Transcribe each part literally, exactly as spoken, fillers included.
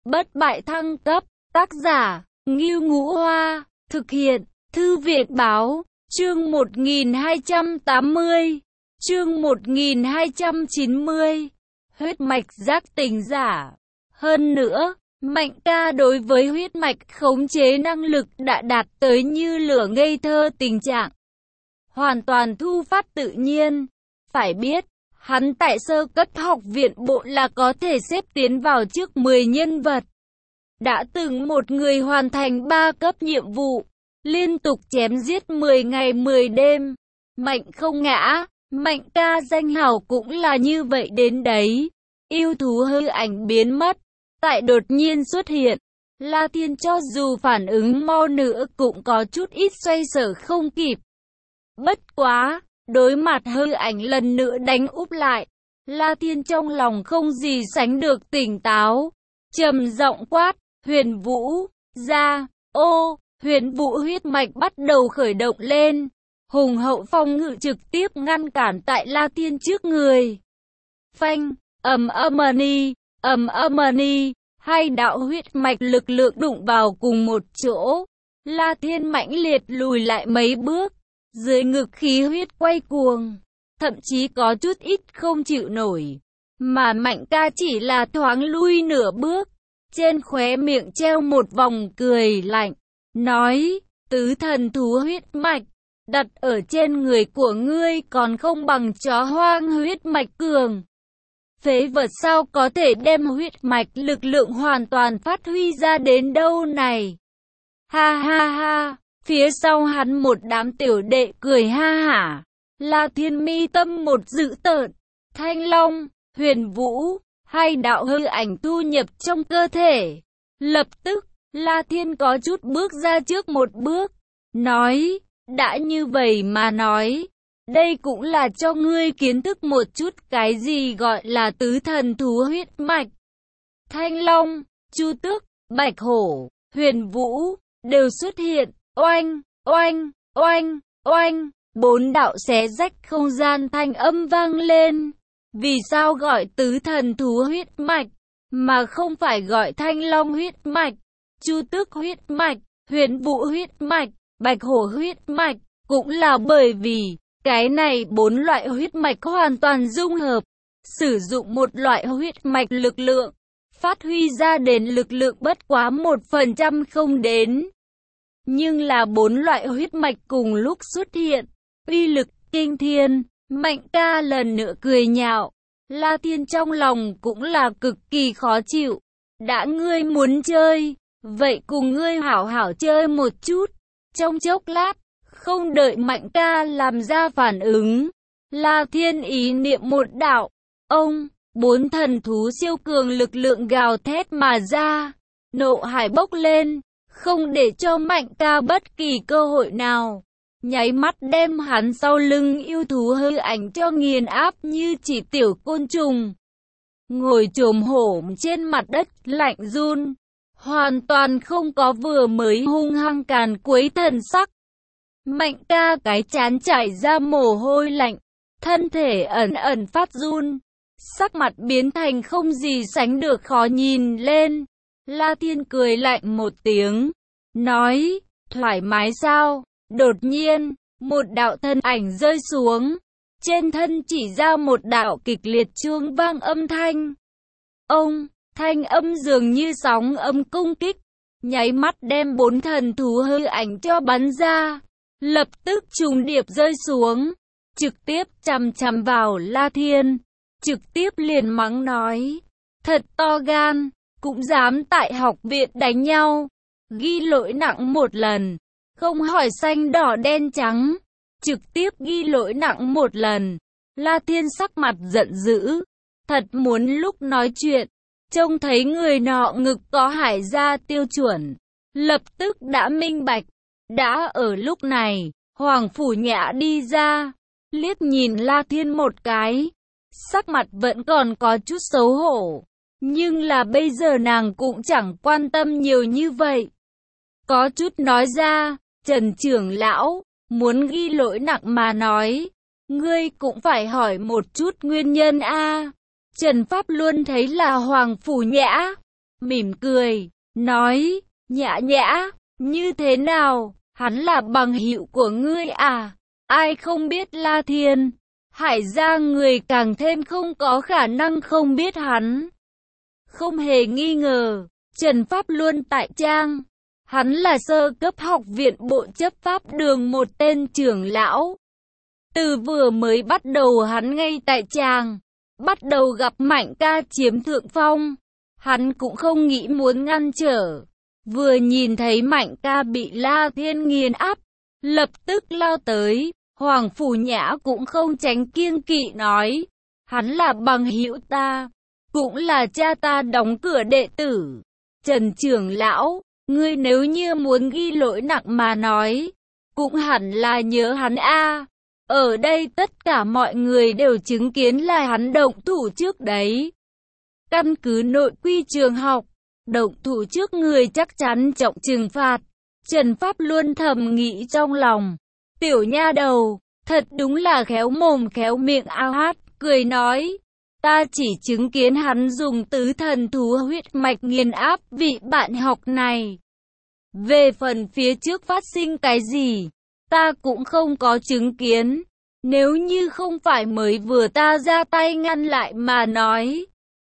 Bất bại thăng cấp, tác giả, Ngưu Ngũ Hoa, thực hiện, Thư viện Báo, chương một nghìn hai trăm tám mươi, chương một nghìn hai trăm chín mươi, huyết mạch giác tỉnh giả. Hơn nữa, Mạnh ca đối với huyết mạch khống chế năng lực đã đạt tới như lửa ngây thơ tình trạng. Hoàn toàn thu phát tự nhiên. Phải biết, hắn tại sơ cấp học viện bộ là có thể xếp tiến vào trước mười nhân vật. Đã từng một người hoàn thành ba cấp nhiệm vụ, liên tục chém giết mười ngày mười đêm. Mạnh không ngã, Mạnh ca danh hào cũng là như vậy đến đấy. Yêu thú hư ảnh biến mất, tại đột nhiên xuất hiện. La Thiên cho dù phản ứng mau nữa cũng có chút ít xoay sở không kịp. Bất quá, đối mặt hư ảnh lần nữa đánh úp lại, La Thiên trong lòng không gì sánh được tỉnh táo. Trầm giọng quát, Huyền Vũ, ra, ô, Huyền Vũ huyết mạch bắt đầu khởi động lên. Hùng hậu phong ngự trực tiếp ngăn cản tại La Thiên trước người. Phanh, ầm âm-ni, ầm âm-ni, hai đạo huyết mạch lực lượng đụng vào cùng một chỗ. La Thiên mãnh liệt lùi lại mấy bước, dưới ngực khí huyết quay cuồng, thậm chí có chút ít không chịu nổi. Mà Mạnh ca chỉ là thoáng lui nửa bước, trên khóe miệng treo một vòng cười lạnh, nói, tứ thần thú huyết mạch, đặt ở trên người của ngươi còn không bằng chó hoang huyết mạch cường. Phế vật sao có thể đem huyết mạch lực lượng hoàn toàn phát huy ra đến đâu này. Ha ha ha, phía sau hắn một đám tiểu đệ cười ha hả. La Thiên mi tâm một dữ tợn, Thanh Long, Huyền Vũ, hai đạo hư ảnh thu nhập trong cơ thể. Lập tức, La Thiên có chút bước ra trước một bước, nói, đã như vậy mà nói, đây cũng là cho ngươi kiến thức một chút cái gì gọi là tứ thần thú huyết mạch. Thanh Long, Chu Tước, Bạch Hổ, Huyền Vũ, đều xuất hiện, oanh, oanh, oanh, oanh, bốn đạo xé rách không gian thanh âm vang lên. Vì sao gọi tứ thần thú huyết mạch, mà không phải gọi Thanh Long huyết mạch, Chu Tước huyết mạch, Huyền Vũ huyết mạch, Bạch Hổ huyết mạch, cũng là bởi vì, cái này bốn loại huyết mạch hoàn toàn dung hợp, sử dụng một loại huyết mạch lực lượng, phát huy ra đến lực lượng bất quá một phần trăm không đến. Nhưng là bốn loại huyết mạch cùng lúc xuất hiện, uy lực kinh thiên. Mạnh ca lần nữa cười nhạo, La Thiên trong lòng cũng là cực kỳ khó chịu. Đã ngươi muốn chơi, vậy cùng ngươi hảo hảo chơi một chút. Trong chốc lát, không đợi Mạnh ca làm ra phản ứng, La Thiên ý niệm một đạo, ông, bốn thần thú siêu cường lực lượng gào thét mà ra, nộ hải bốc lên, không để cho Mạnh ca bất kỳ cơ hội nào. Nháy mắt đem hắn sau lưng yêu thú hư ảnh cho nghiền áp như chỉ tiểu côn trùng. Ngồi chồm hổm trên mặt đất lạnh run, hoàn toàn không có vừa mới hung hăng càn quấy thần sắc. Mạnh ca cái trán chảy ra mồ hôi lạnh, thân thể ẩn ẩn phát run, sắc mặt biến thành không gì sánh được khó nhìn lên. La Thiên cười lạnh một tiếng, nói, thoải mái sao? Đột nhiên, một đạo thân ảnh rơi xuống, trên thân chỉ ra một đạo kịch liệt chuông vang âm thanh. Ông, thanh âm dường như sóng âm công kích, nháy mắt đem bốn thần thú hư ảnh cho bắn ra, lập tức trùng điệp rơi xuống, trực tiếp chằm chằm vào La Thiên, trực tiếp liền mắng nói, thật to gan, cũng dám tại học viện đánh nhau, ghi lỗi nặng một lần. Không hỏi xanh đỏ đen trắng, trực tiếp ghi lỗi nặng một lần. La Thiên sắc mặt giận dữ, thật muốn lúc nói chuyện, trông thấy người nọ ngực có hải gia tiêu chuẩn, lập tức đã minh bạch. Đã ở lúc này, Hoàng Phủ Nhã đi ra, liếc nhìn La Thiên một cái, sắc mặt vẫn còn có chút xấu hổ, nhưng là bây giờ nàng cũng chẳng quan tâm nhiều như vậy. Có chút nói ra, Trần trưởng lão, muốn ghi lỗi nặng mà nói, ngươi cũng phải hỏi một chút nguyên nhân a. Trần Pháp luôn thấy là Hoàng Phủ Nhã, mỉm cười, nói, Nhã Nhã, như thế nào, hắn là bằng hữu của ngươi à? Ai không biết La Thiên? Hải gia người càng thêm không có khả năng không biết hắn. Không hề nghi ngờ, Trần Pháp Luân tại trang. Hắn là sơ cấp học viện bộ chấp pháp đường một tên trưởng lão. Từ vừa mới bắt đầu hắn ngay tại tràng, bắt đầu gặp Mạnh ca chiếm thượng phong. Hắn cũng không nghĩ muốn ngăn trở. Vừa nhìn thấy Mạnh ca bị La Thiên nghiền áp, lập tức lao tới. Hoàng Phủ Nhã cũng không tránh kiêng kỵ nói, hắn là bằng hữu ta, cũng là cha ta đóng cửa đệ tử. Trần trưởng lão, ngươi nếu như muốn ghi lỗi nặng mà nói, cũng hẳn là nhớ hắn a. Ở đây tất cả mọi người đều chứng kiến là hắn động thủ trước đấy. Căn cứ nội quy trường học, động thủ trước người chắc chắn trọng trừng phạt. Trần Pháp Luân thầm nghĩ trong lòng, tiểu nha đầu, thật đúng là khéo mồm khéo miệng ao hát, cười nói, ta chỉ chứng kiến hắn dùng tứ thần thú huyết mạch nghiền áp vị bạn học này. Về phần phía trước phát sinh cái gì, ta cũng không có chứng kiến. Nếu như không phải mới vừa ta ra tay ngăn lại mà nói,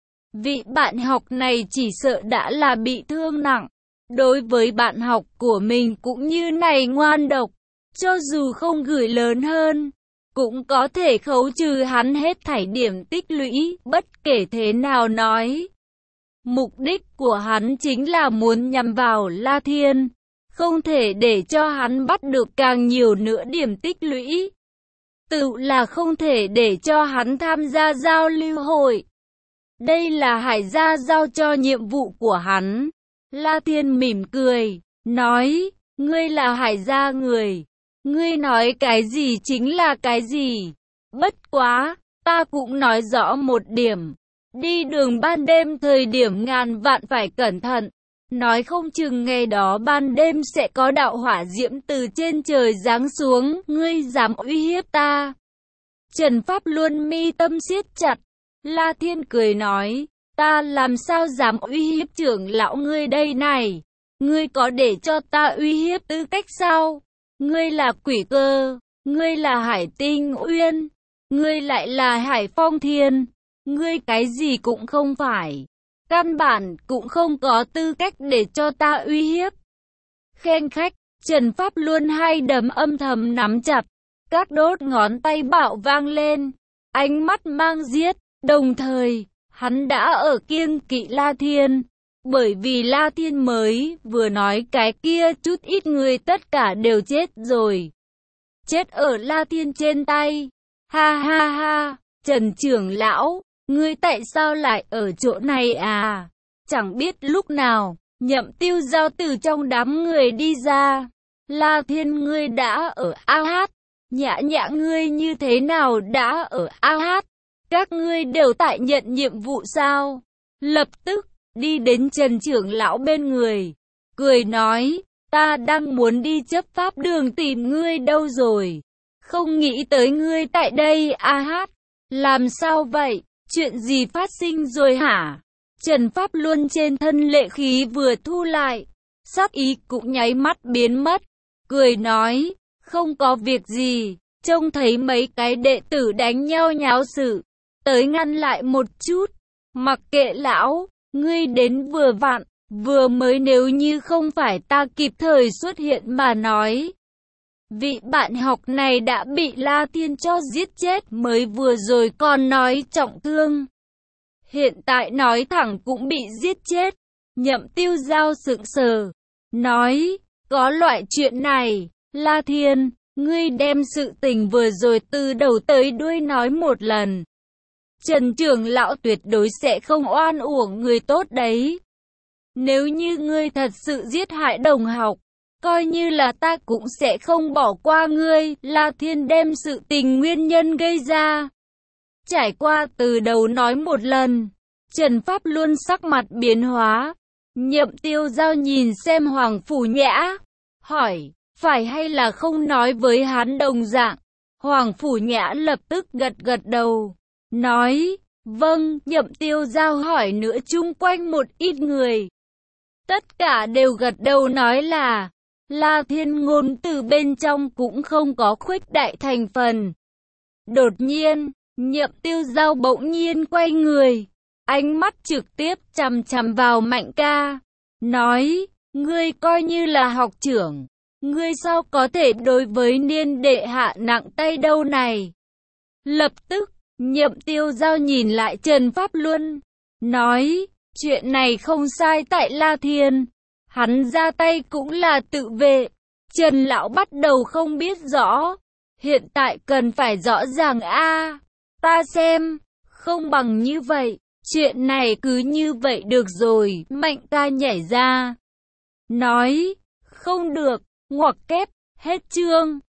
vị bạn học này chỉ sợ đã là bị thương nặng. Đối với bạn học của mình cũng như này ngoan độc, cho dù không gửi lớn hơn, cũng có thể khấu trừ hắn hết thảy điểm tích lũy. Bất kể thế nào nói, mục đích của hắn chính là muốn nhằm vào La Thiên, không thể để cho hắn bắt được càng nhiều nữa điểm tích lũy. Tự là không thể để cho hắn tham gia giao lưu hội. Đây là Hải gia giao cho nhiệm vụ của hắn. La Thiên mỉm cười, nói, ngươi là Hải gia người, ngươi nói cái gì chính là cái gì. Bất quá, ta cũng nói rõ một điểm, đi đường ban đêm thời điểm ngàn vạn phải cẩn thận, nói không chừng ngày đó ban đêm sẽ có đạo hỏa diễm từ trên trời giáng xuống, ngươi dám uy hiếp ta. Trần Pháp Luân mi tâm siết chặt, La Thiên cười nói, ta làm sao dám uy hiếp trưởng lão ngươi đây này, ngươi có để cho ta uy hiếp tư cách sao? Ngươi là Quỷ Cơ, ngươi là Hải Tinh Uyên, ngươi lại là Hải Phong Thiên, ngươi cái gì cũng không phải, căn bản cũng không có tư cách để cho ta uy hiếp. Khen khách, Trần Pháp Luân hai đấm âm thầm nắm chặt, các đốt ngón tay bạo vang lên, ánh mắt mang giết, đồng thời, hắn đã ở kiêng kỵ La Thiên. Bởi vì La Thiên mới vừa nói cái kia chút ít người tất cả đều chết rồi. Chết ở La Thiên trên tay. Ha ha ha, Trần trưởng lão, ngươi tại sao lại ở chỗ này à? Chẳng biết lúc nào, Nhậm Tiêu Giao từ trong đám người đi ra. La Thiên ngươi đã ở ao hát. Nhã Nhã ngươi như thế nào đã ở ao hát? Các ngươi đều tại nhận nhiệm vụ sao? Lập tức đi đến Trần trưởng lão bên người, cười nói, ta đang muốn đi chấp pháp đường tìm ngươi đâu rồi. Không nghĩ tới ngươi tại đây a hát. Làm sao vậy? Chuyện gì phát sinh rồi hả? Trần Pháp Luân trên thân lệ khí vừa thu lại, sắc ý cũng nháy mắt biến mất, cười nói, không có việc gì, trông thấy mấy cái đệ tử đánh nhau nháo sự, tới ngăn lại một chút, mặc kệ lão. Ngươi đến vừa vặn, vừa mới nếu như không phải ta kịp thời xuất hiện mà nói. Vị bạn học này đã bị La Thiên cho giết chết mới vừa rồi còn nói trọng thương. Hiện tại nói thẳng cũng bị giết chết. Nhậm Tiêu Giao sững sờ, nói, có loại chuyện này, La Thiên, ngươi đem sự tình vừa rồi từ đầu tới đuôi nói một lần. Trần trưởng lão tuyệt đối sẽ không oan uổng người tốt đấy. Nếu như ngươi thật sự giết hại đồng học, coi như là ta cũng sẽ không bỏ qua ngươi. La Thiên đem sự tình nguyên nhân gây ra, trải qua từ đầu nói một lần. Trần Pháp Luân sắc mặt biến hóa. Nhậm Tiêu Giao nhìn xem Hoàng Phủ Nhã, hỏi, phải hay là không nói với hắn đồng dạng. Hoàng Phủ Nhã lập tức gật gật đầu, nói, Vâng, Nhậm Tiêu Giao hỏi nữa chung quanh một ít người. Tất cả đều gật đầu nói là, La Thiên ngôn từ bên trong cũng không có khuếch đại thành phần. Đột nhiên, Nhậm Tiêu Giao bỗng nhiên quay người, ánh mắt trực tiếp chằm chằm vào Mạnh ca, nói, ngươi coi như là học trưởng, ngươi sao có thể đối với Niên đệ hạ nặng tay đâu này. Lập tức, Nhậm Tiêu Giao nhìn lại Trần Pháp Luân, nói, chuyện này không sai tại La Thiên, hắn ra tay cũng là tự vệ. Trần lão bắt đầu không biết rõ, hiện tại cần phải rõ ràng a. À, ta xem, không bằng như vậy, chuyện này cứ như vậy được rồi. Mạnh ca nhảy ra, nói, không được, ngoặc kép, hết chương.